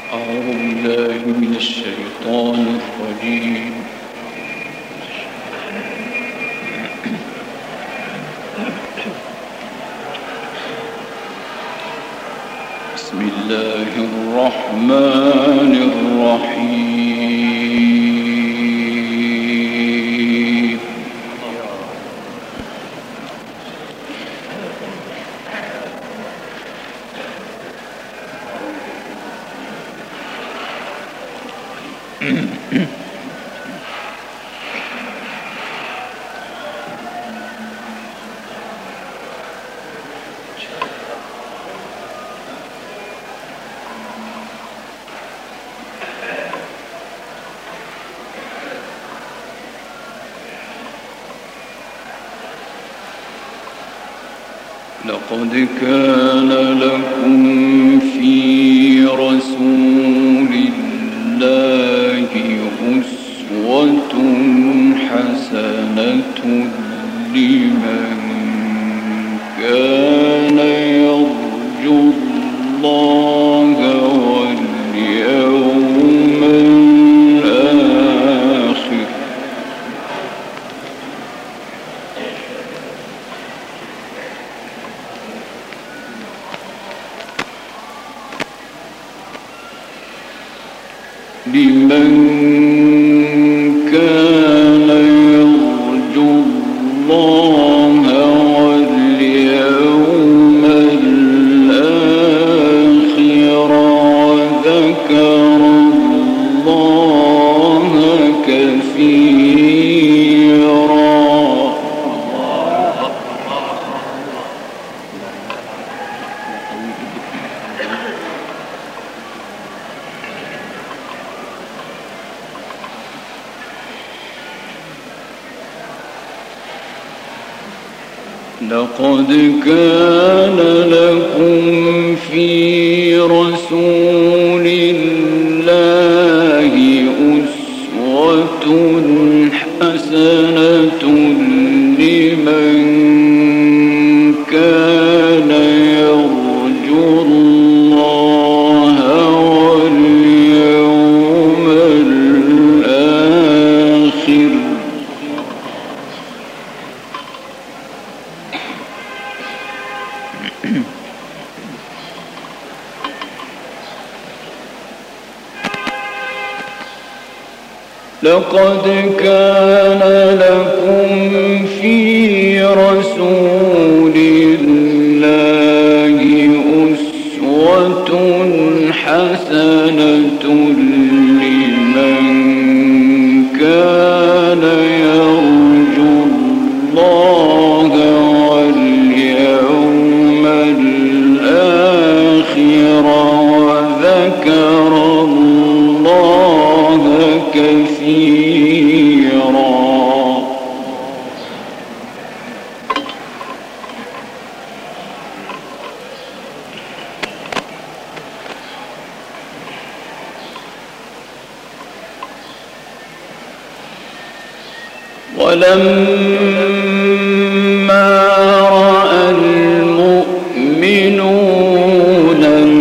أعوذ بالله من الشيطان الرجيم. بسم الله الرحمن الرحيم. لقد كان لكم في رسول الله أسوة حسنة لمن كان يرجو الله واليوم الآخر. لمن كان يرجو الله واليوم الآخر وذكر الله كثيرا. لقد كان لكم في رسول الله أسوة حسنة لمن كان يرجو الله واليوم الآخر. لقد كان لكم في رسول الله أسوة حسنة لمن كان يرجو الله واليوم الآخر وذكر الله كثيرا. ولما رأى المؤمنون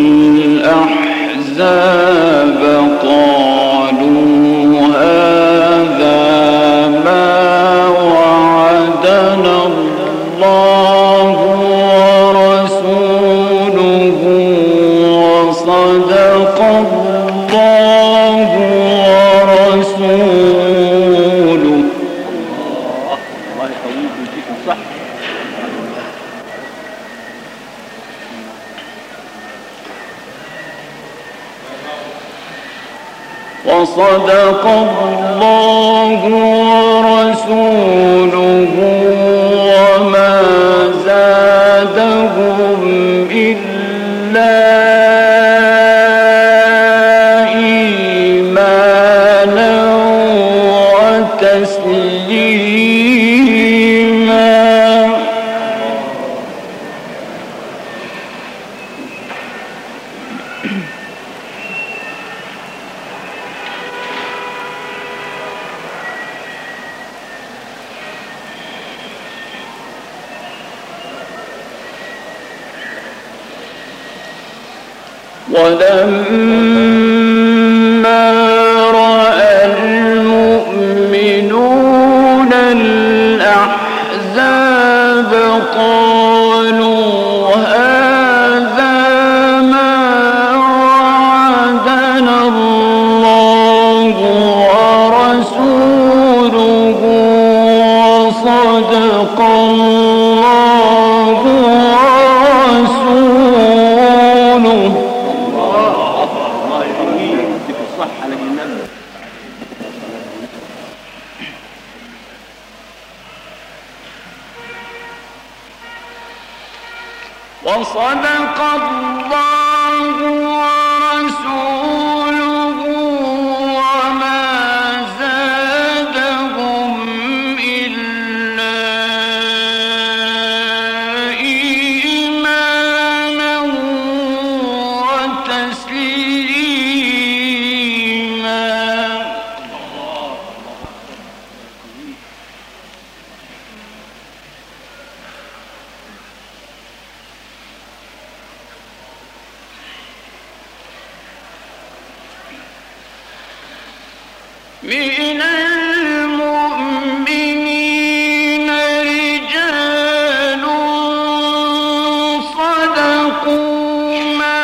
الأحزاب قالوا هذا ما وعدنا الله ورسوله وصدق الله ورسوله. الله يقويكم ويديكم صح. وصدق الله ورسوله وما زادهم إلا إيمانا وتسليما. ولما يقويك يديك الصحة لجنة. وصدق الله ورسوله وما زادهم إلا إيمانا وتسليما. من المؤمنين رجال صدقوا ما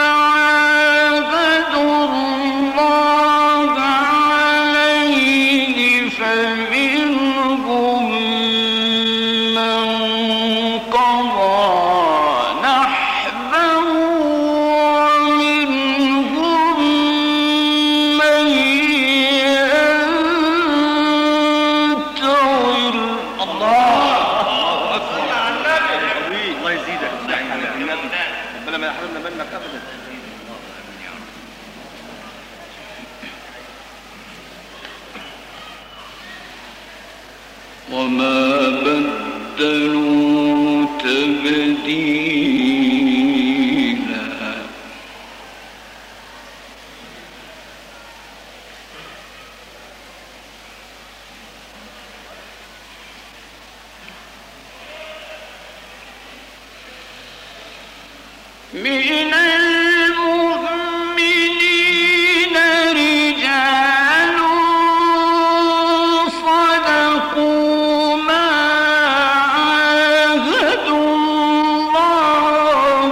عاهدوا الله عليه فمنهم من قضى نحبه ومنهم من وما بدلوا تبديلا. من المؤمنين رجال صدقوا ما عاهدوا الله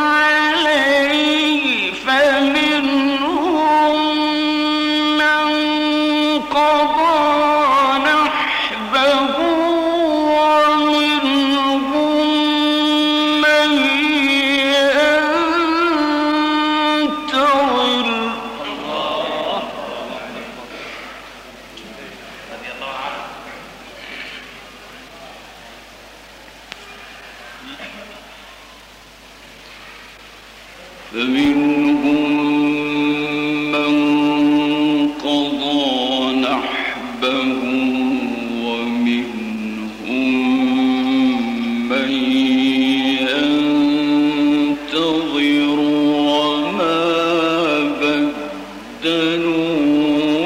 عليه فمنهم من قضى نحبه ومنهم من فمنهم من قضى نحبه ومنهم من ينتظر وما بدلوا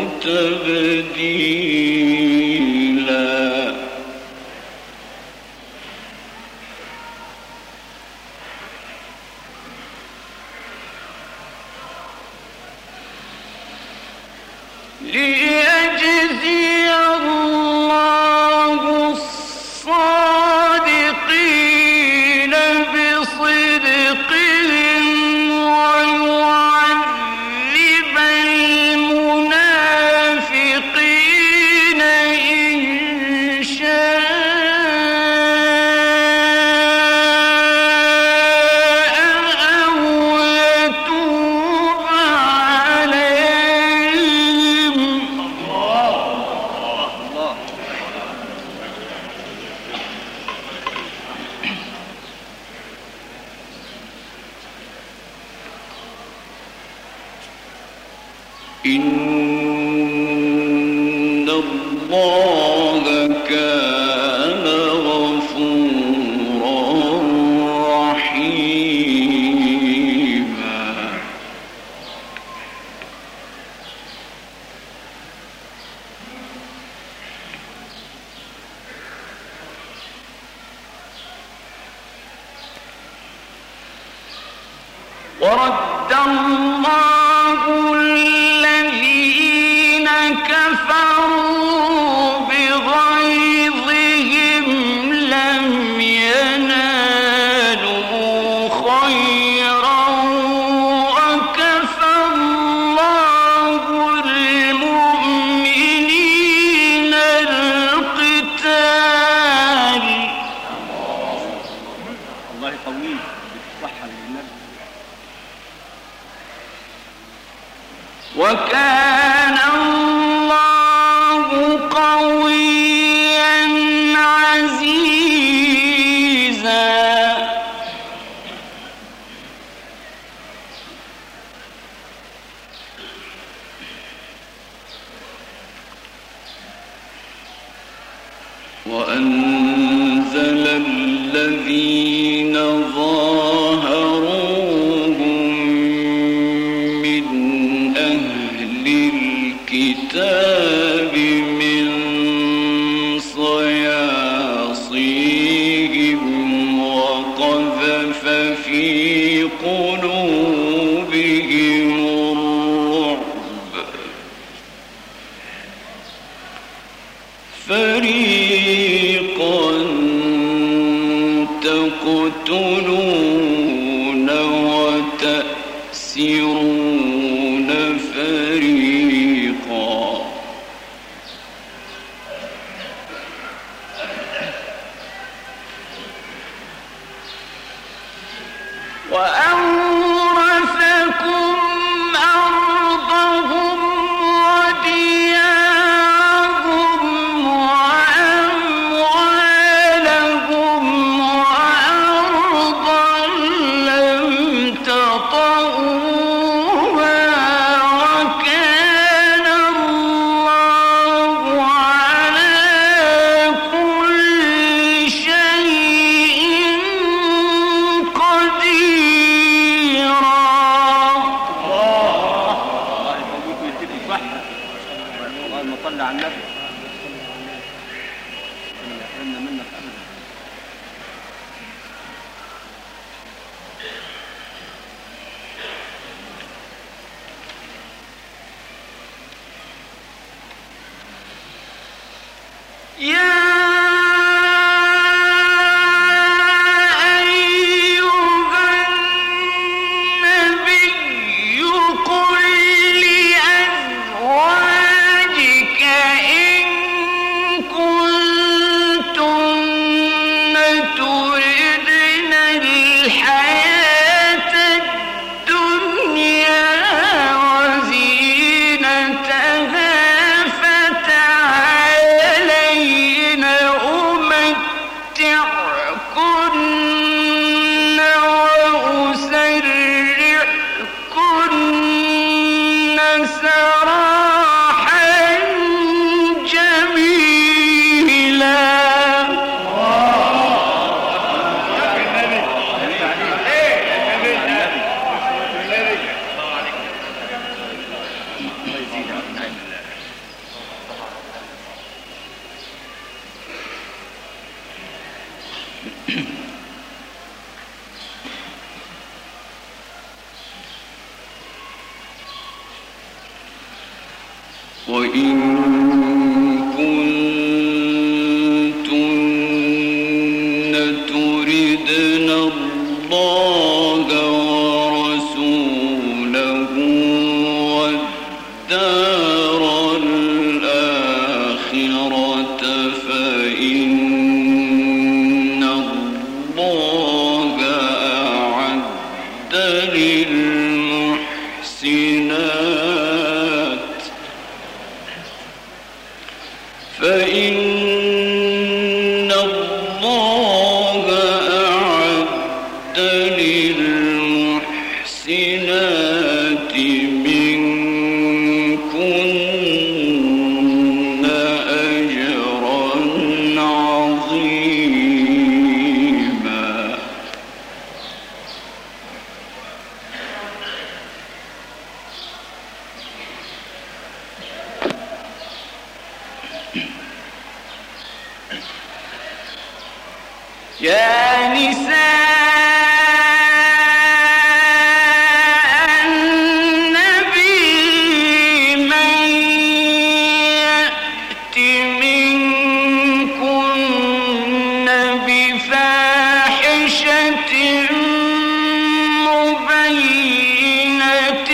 تبديلا. ليجزي الله الصادقين بصدقهم ويعذب المنافقين إن شاء أو يتوب عليهم. إن الله كان غفورا رحيما. ورد الله الذين كفروا بغيظهم لم ينالوا خيرا وكفى الله المؤمنين القتال. الله يقويك بالصحة للنبي. وكان الله قويا عزيزا. وأنزل الذين ظاهروهم من أهل الكتاب من صياصيهم وقذف في قلوبهم الرعب فريقا تقتلون وتأسرون فريقا. وأورثكم أرضهم وديارهم وأموالهم وأرضا لم تطئوها وكان الله على كل شيء قديرا. الله يقويكم ويديكم الصحة. اللهم صل على النبي. إن يحرمنا منك أبدا. يا أيها النبي قل لأزواجك إن كنتن تردن الحياة الدنيا وزينتها فتعالين أمتعكن وأسرحكن سراحا جميلا. وإن كنتن تردن الله ورسوله والدار الآخرة فإن الله أعد للمحسنات فإن الله أعد للمحسنات منكن أجرا عظيما. يا نساء النبي من يأت منكن بفاحشة مبينة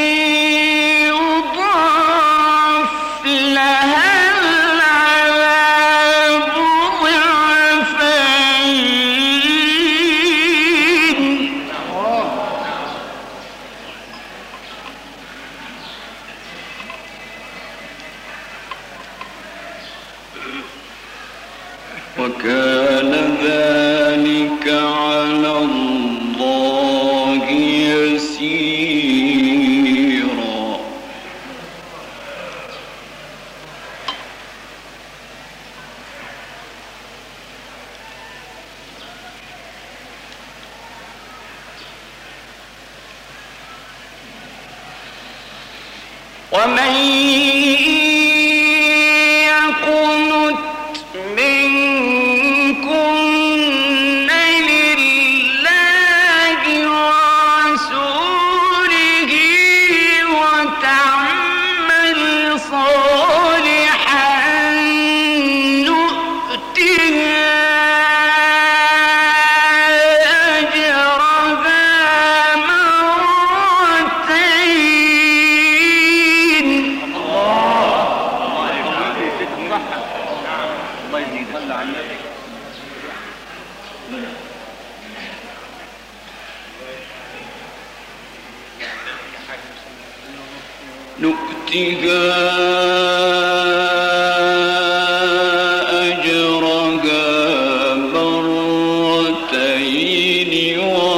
يضاعف لها العذاب ضعفين وكان ذلك على الله يسيرا. ومن نؤتها أجرها مرتين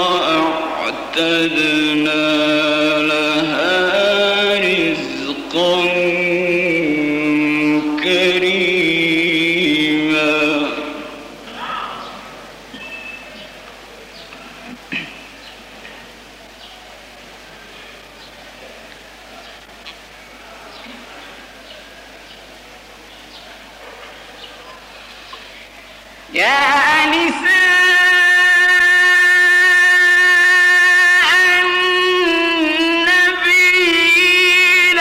وأعتدنا لها رزقا كريما. يا نساء النبي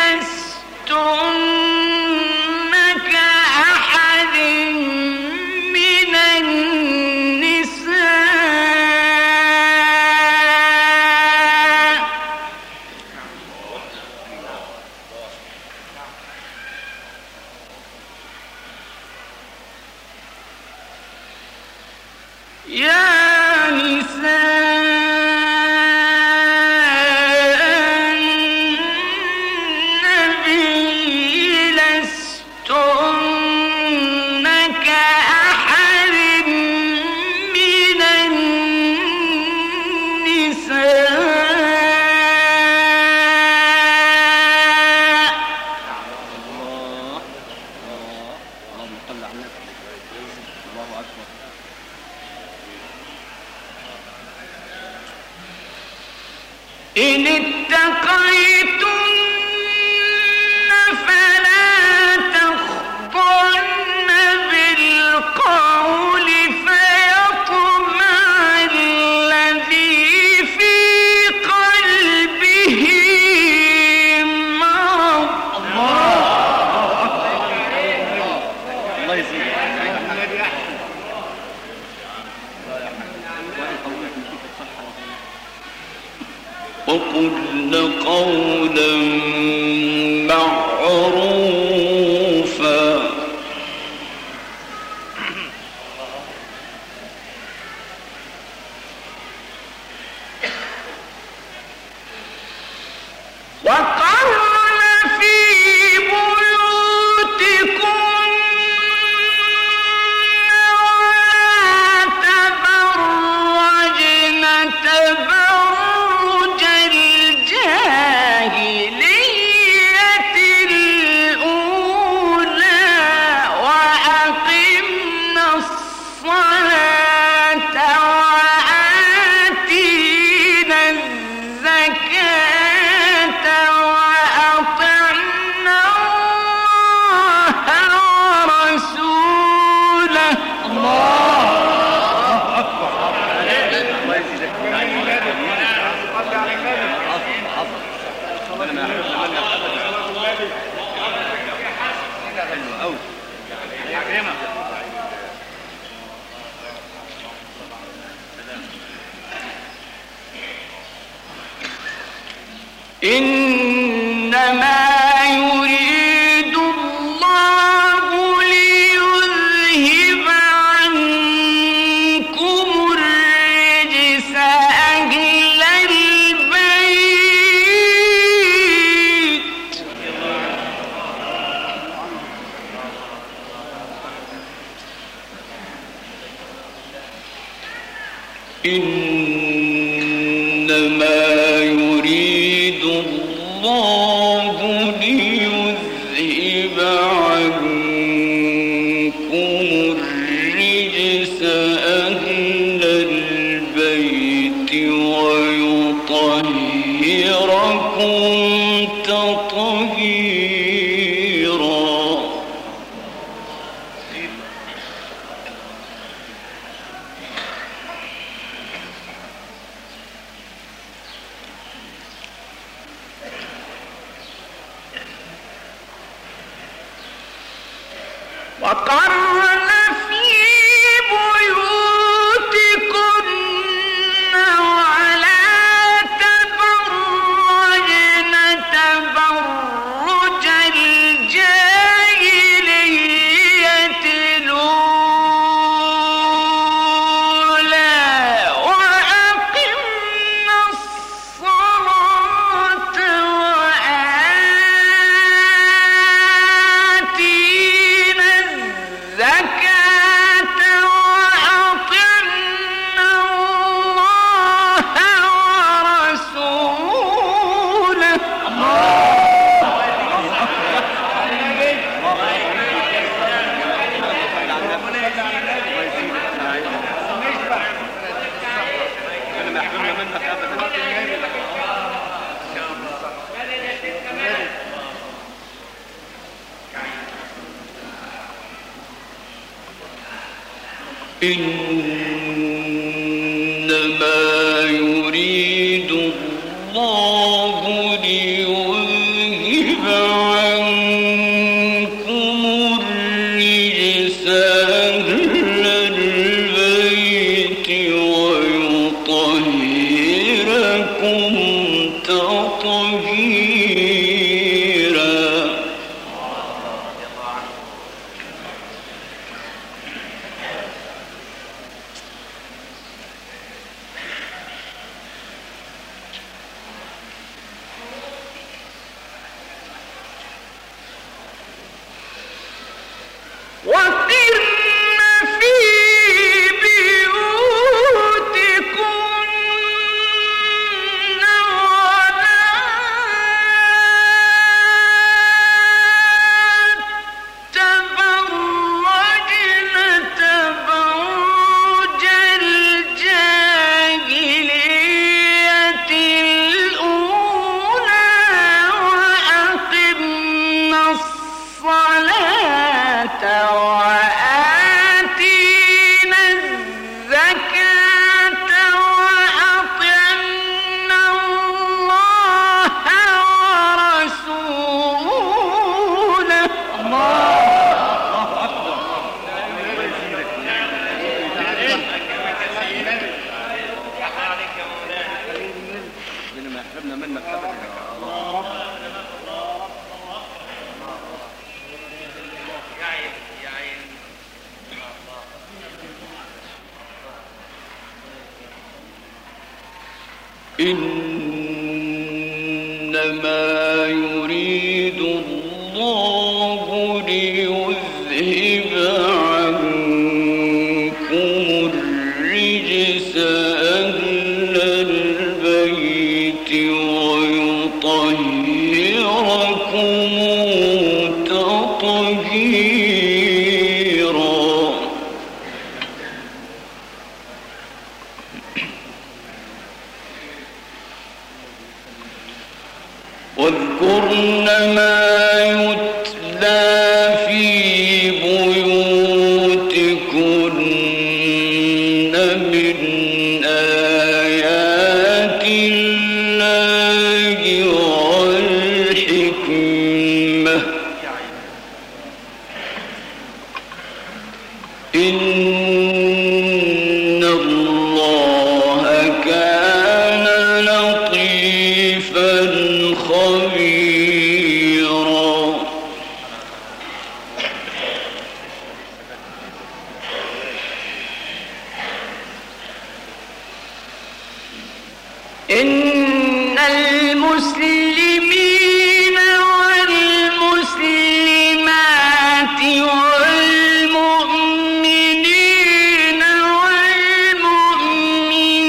لستن كأحد من النساء يا نساء النبي لستن كأحد من النساء. اللهم صل على النبي. الله أكبر. إن اتقيتن فلا تخضعن بالقول فيطمع الذي في قلبه مرض. الله يسلمك. وقلن قولا معروفا. وقرن في بيوتكن ولا تبرجن تبرج الجاهلية الأولى وأقمنا الصلاة وآتينا الزكاة وأطعنا الله ورسوله. إنما يريد الله ليذهب عنكم الرجس أهل البيت إنما يريد الله ليذهب عنكم الرجس أهل البيت ويطهركم تطهيرا. وقرن في بيوتكن ولا تبرجن تبرج الجاهلية الأولى وأقمنا الصلاة وآتينا الزكاة وأطعنا الله ورسوله. أنا ما يحرمنا منك أبدا. إنما يريد الله ليذهب عنكم الرجس أهل البيت ويطهركم تطهيرا. وقرن في بيوتكن ولا تبرجن تبرج الجاهلية الأولى وأقمنا الصلاة وآتينا الزكاة وأطعنا الله ورسوله. أنا ما يحرمنا منك أبدا. إنما يريد الله ليذهب عنكم الرجس أهل البيت ويطهركم تطهيرا. واذكرن ما يتلى في بيوتكن من آيات الله والحكمة. إن الله كان لطيفا خبيرا. إن المسلمين والمسلمات والمؤمنين والمؤمنات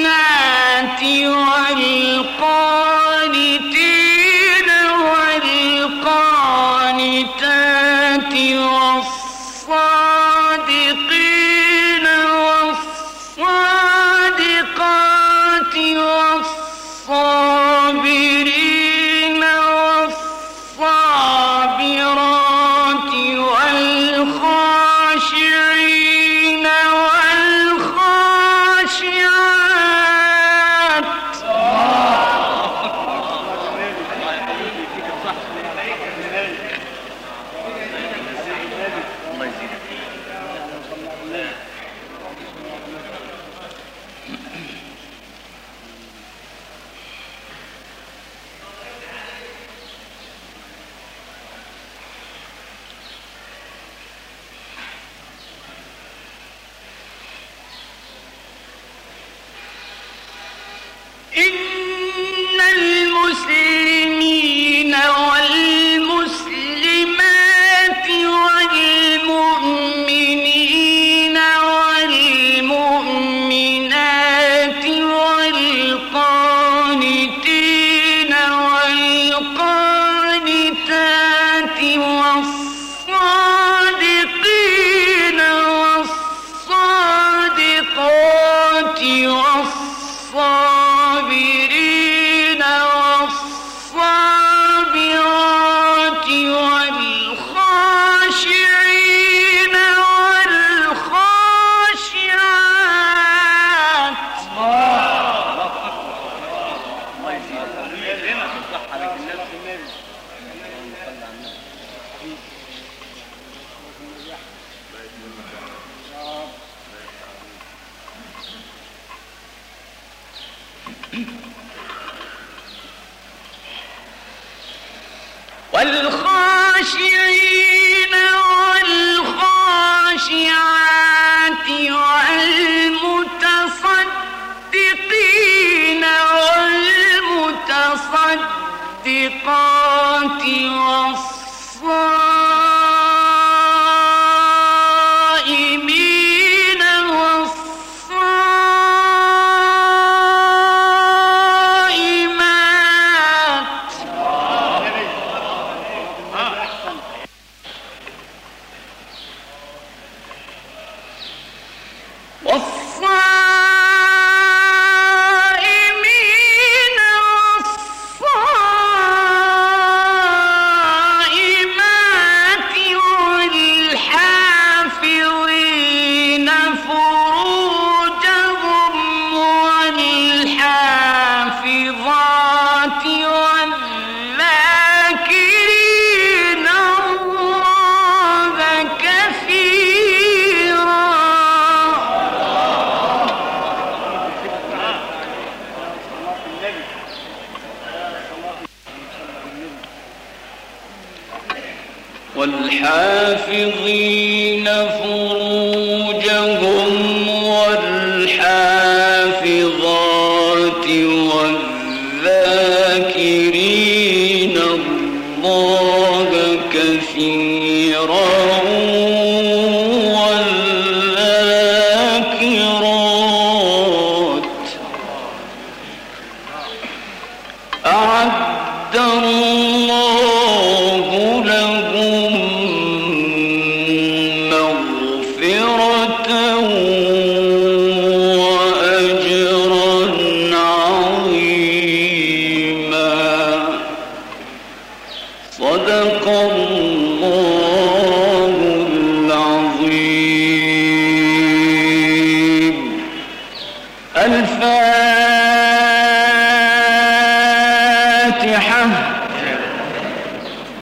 إن المسلمين والمسلمات والمؤمنين والمؤمنات والقانتين والقانتات والصادقين والصادقات والصابرين والصابرات والخاشعين والخاشعات. الله يزيدك الصحة لك الناس النبي. والخاشعين والخاشعات والمتصدقين والمتصدقات والصائمين والصائمات. والصائمين والصائمات والحافظين فروجهم والحافظات والذاكرين الله كثيرا. والحافظين فروجهم والحافظات والذاكرين الله كثيرا والذاكرات. أعد الله لهم مغفرة وأجرا عظيما. صدق الله